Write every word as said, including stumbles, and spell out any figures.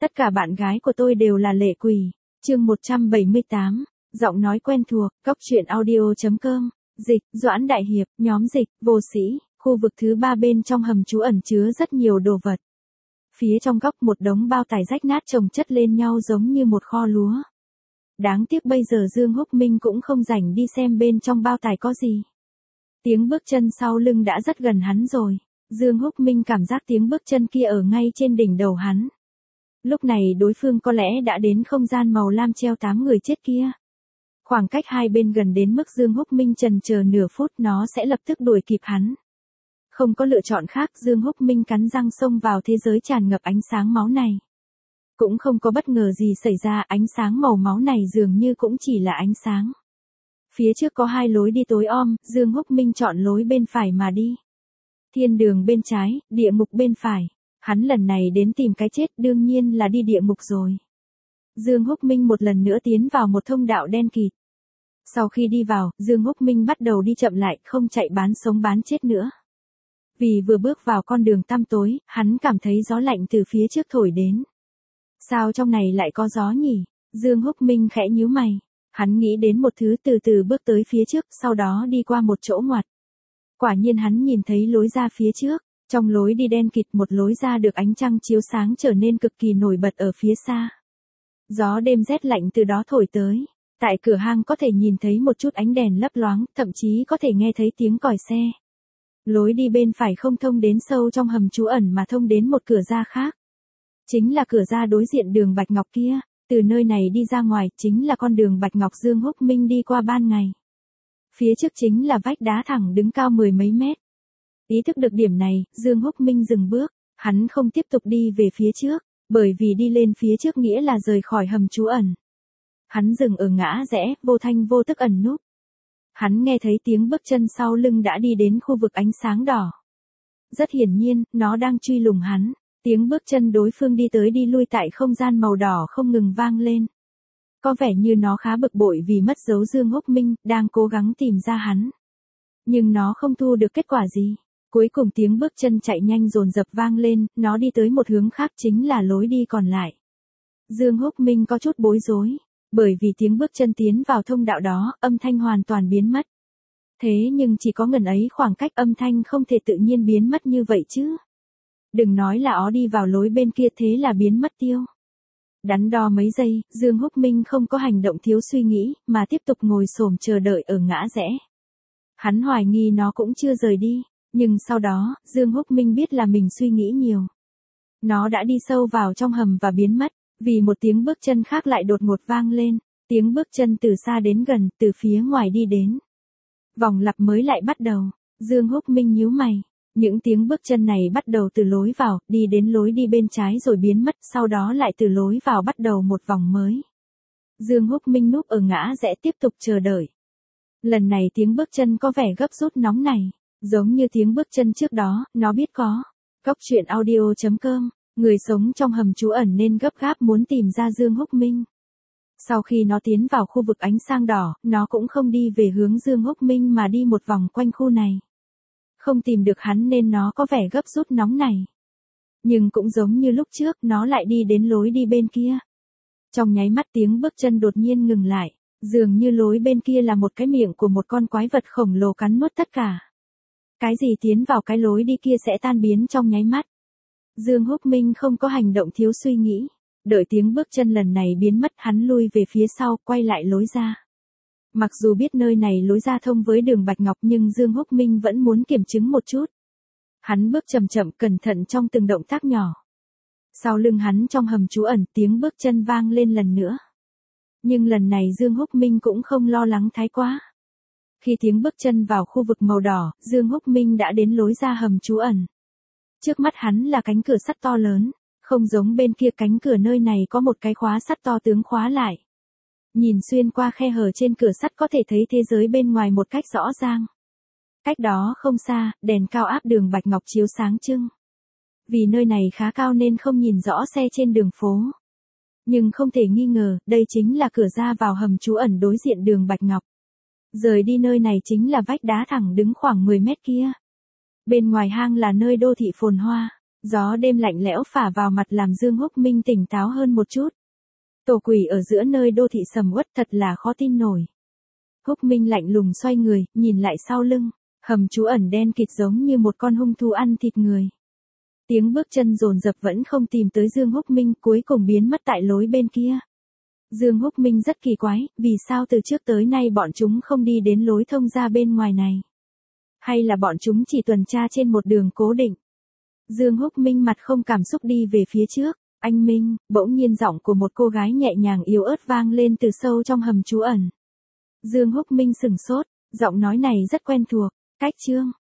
Tất cả bạn gái của tôi đều là lệ quỷ. Chương một trăm bảy mươi tám, giọng nói quen thuộc, cóc truyện audio chấm com, dịch, Doãn Đại Hiệp, nhóm dịch, vô sĩ, khu vực thứ ba bên trong hầm trú ẩn chứa rất nhiều đồ vật. Phía trong góc một đống bao tải rách nát chồng chất lên nhau giống như một kho lúa. Đáng tiếc bây giờ Dương Húc Minh cũng không rảnh đi xem bên trong bao tải có gì. Tiếng bước chân sau lưng đã rất gần hắn rồi. Dương Húc Minh cảm giác tiếng bước chân kia ở ngay trên đỉnh đầu hắn. Lúc này đối phương có lẽ đã đến không gian màu lam treo tám người chết kia. Khoảng cách hai bên gần đến mức Dương Húc Minh chần chờ nửa phút nó sẽ lập tức đuổi kịp hắn. Không có lựa chọn khác, Dương Húc Minh cắn răng xông vào thế giới tràn ngập ánh sáng máu này. Cũng không có bất ngờ gì xảy ra, ánh sáng màu máu này dường như cũng chỉ là ánh sáng. Phía trước có hai lối đi tối om, Dương Húc Minh chọn lối bên phải mà đi. Thiên đường bên trái, địa ngục bên phải. Hắn lần này đến tìm cái chết đương nhiên là đi địa ngục rồi. Dương Húc Minh một lần nữa tiến vào một thông đạo đen kịt. Sau khi đi vào, Dương Húc Minh bắt đầu đi chậm lại, không chạy bán sống bán chết nữa. Vì vừa bước vào con đường tăm tối, hắn cảm thấy gió lạnh từ phía trước thổi đến. Sao trong này lại có gió nhỉ? Dương Húc Minh khẽ nhíu mày. Hắn nghĩ đến một thứ, từ từ bước tới phía trước, sau đó đi qua một chỗ ngoặt. Quả nhiên hắn nhìn thấy lối ra phía trước. Trong lối đi đen kịt, một lối ra được ánh trăng chiếu sáng trở nên cực kỳ nổi bật ở phía xa. Gió đêm rét lạnh từ đó thổi tới. Tại cửa hang có thể nhìn thấy một chút ánh đèn lấp loáng, thậm chí có thể nghe thấy tiếng còi xe. Lối đi bên phải không thông đến sâu trong hầm trú ẩn mà thông đến một cửa ra khác. Chính là cửa ra đối diện đường Bạch Ngọc kia. Từ nơi này đi ra ngoài chính là con đường Bạch Ngọc Dương Húc Minh đi qua ban ngày. Phía trước chính là vách đá thẳng đứng cao mười mấy mét. Ý thức được điểm này, Dương Húc Minh dừng bước, hắn không tiếp tục đi về phía trước, bởi vì đi lên phía trước nghĩa là rời khỏi hầm trú ẩn. Hắn dừng ở ngã rẽ, vô thanh vô tức ẩn núp. Hắn nghe thấy tiếng bước chân sau lưng đã đi đến khu vực ánh sáng đỏ. Rất hiển nhiên, nó đang truy lùng hắn, tiếng bước chân đối phương đi tới đi lui tại không gian màu đỏ không ngừng vang lên. Có vẻ như nó khá bực bội vì mất dấu Dương Húc Minh, đang cố gắng tìm ra hắn. Nhưng nó không thu được kết quả gì. Cuối cùng tiếng bước chân chạy nhanh dồn dập vang lên, nó đi tới một hướng khác chính là lối đi còn lại. Dương Húc Minh có chút bối rối, bởi vì tiếng bước chân tiến vào thông đạo đó, âm thanh hoàn toàn biến mất. Thế nhưng chỉ có ngần ấy khoảng cách âm thanh không thể tự nhiên biến mất như vậy chứ. Đừng nói là ó đi vào lối bên kia thế là biến mất tiêu. Đắn đo mấy giây, Dương Húc Minh không có hành động thiếu suy nghĩ, mà tiếp tục ngồi xổm chờ đợi ở ngã rẽ. Hắn hoài nghi nó cũng chưa rời đi. Nhưng sau đó, Dương Húc Minh biết là mình suy nghĩ nhiều. Nó đã đi sâu vào trong hầm và biến mất, vì một tiếng bước chân khác lại đột ngột vang lên, tiếng bước chân từ xa đến gần, từ phía ngoài đi đến. Vòng lặp mới lại bắt đầu, Dương Húc Minh nhíu mày, những tiếng bước chân này bắt đầu từ lối vào, đi đến lối đi bên trái rồi biến mất, sau đó lại từ lối vào bắt đầu một vòng mới. Dương Húc Minh núp ở ngã rẽ tiếp tục chờ đợi. Lần này tiếng bước chân có vẻ gấp rút nóng này. Giống như tiếng bước chân trước đó, nó biết có. Cóc truyện audio chấm com, người sống trong hầm trú ẩn nên gấp gáp muốn tìm ra Dương Húc Minh. Sau khi nó tiến vào khu vực ánh sáng đỏ, nó cũng không đi về hướng Dương Húc Minh mà đi một vòng quanh khu này. Không tìm được hắn nên nó có vẻ gấp rút nóng này. Nhưng cũng giống như lúc trước, nó lại đi đến lối đi bên kia. Trong nháy mắt tiếng bước chân đột nhiên ngừng lại, dường như lối bên kia là một cái miệng của một con quái vật khổng lồ cắn nuốt tất cả. Cái gì tiến vào cái lối đi kia sẽ tan biến trong nháy mắt. Dương Húc Minh không có hành động thiếu suy nghĩ. Đợi tiếng bước chân lần này biến mất hắn lui về phía sau, quay lại lối ra. Mặc dù biết nơi này lối ra thông với đường Bạch Ngọc nhưng Dương Húc Minh vẫn muốn kiểm chứng một chút. Hắn bước chậm chậm cẩn thận trong từng động tác nhỏ. Sau lưng hắn trong hầm trú ẩn tiếng bước chân vang lên lần nữa. Nhưng lần này Dương Húc Minh cũng không lo lắng thái quá. Khi tiếng bước chân vào khu vực màu đỏ, Dương Húc Minh đã đến lối ra hầm trú ẩn. Trước mắt hắn là cánh cửa sắt to lớn, không giống bên kia cánh cửa nơi này có một cái khóa sắt to tướng khóa lại. Nhìn xuyên qua khe hở trên cửa sắt có thể thấy thế giới bên ngoài một cách rõ ràng. Cách đó không xa, đèn cao áp đường Bạch Ngọc chiếu sáng trưng. Vì nơi này khá cao nên không nhìn rõ xe trên đường phố. Nhưng không thể nghi ngờ, đây chính là cửa ra vào hầm trú ẩn đối diện đường Bạch Ngọc. Rời đi nơi này chính là vách đá thẳng đứng khoảng mười mét kia. Bên ngoài hang là nơi đô thị phồn hoa. Gió đêm lạnh lẽo phả vào mặt làm Dương Húc Minh tỉnh táo hơn một chút. Tổ quỷ ở giữa nơi đô thị sầm uất thật là khó tin nổi. Húc Minh lạnh lùng xoay người, nhìn lại sau lưng. Hầm trú ẩn đen kịt giống như một con hung thú ăn thịt người. Tiếng bước chân dồn dập vẫn không tìm tới Dương Húc Minh, cuối cùng biến mất tại lối bên kia. Dương Húc Minh rất kỳ quái, vì sao từ trước tới nay bọn chúng không đi đến lối thông ra bên ngoài này? Hay là bọn chúng chỉ tuần tra trên một đường cố định? Dương Húc Minh mặt không cảm xúc đi về phía trước. Anh Minh, bỗng nhiên giọng của một cô gái nhẹ nhàng yếu ớt vang lên từ sâu trong hầm trú ẩn. Dương Húc Minh sửng sốt, giọng nói này rất quen thuộc. Cách Trương,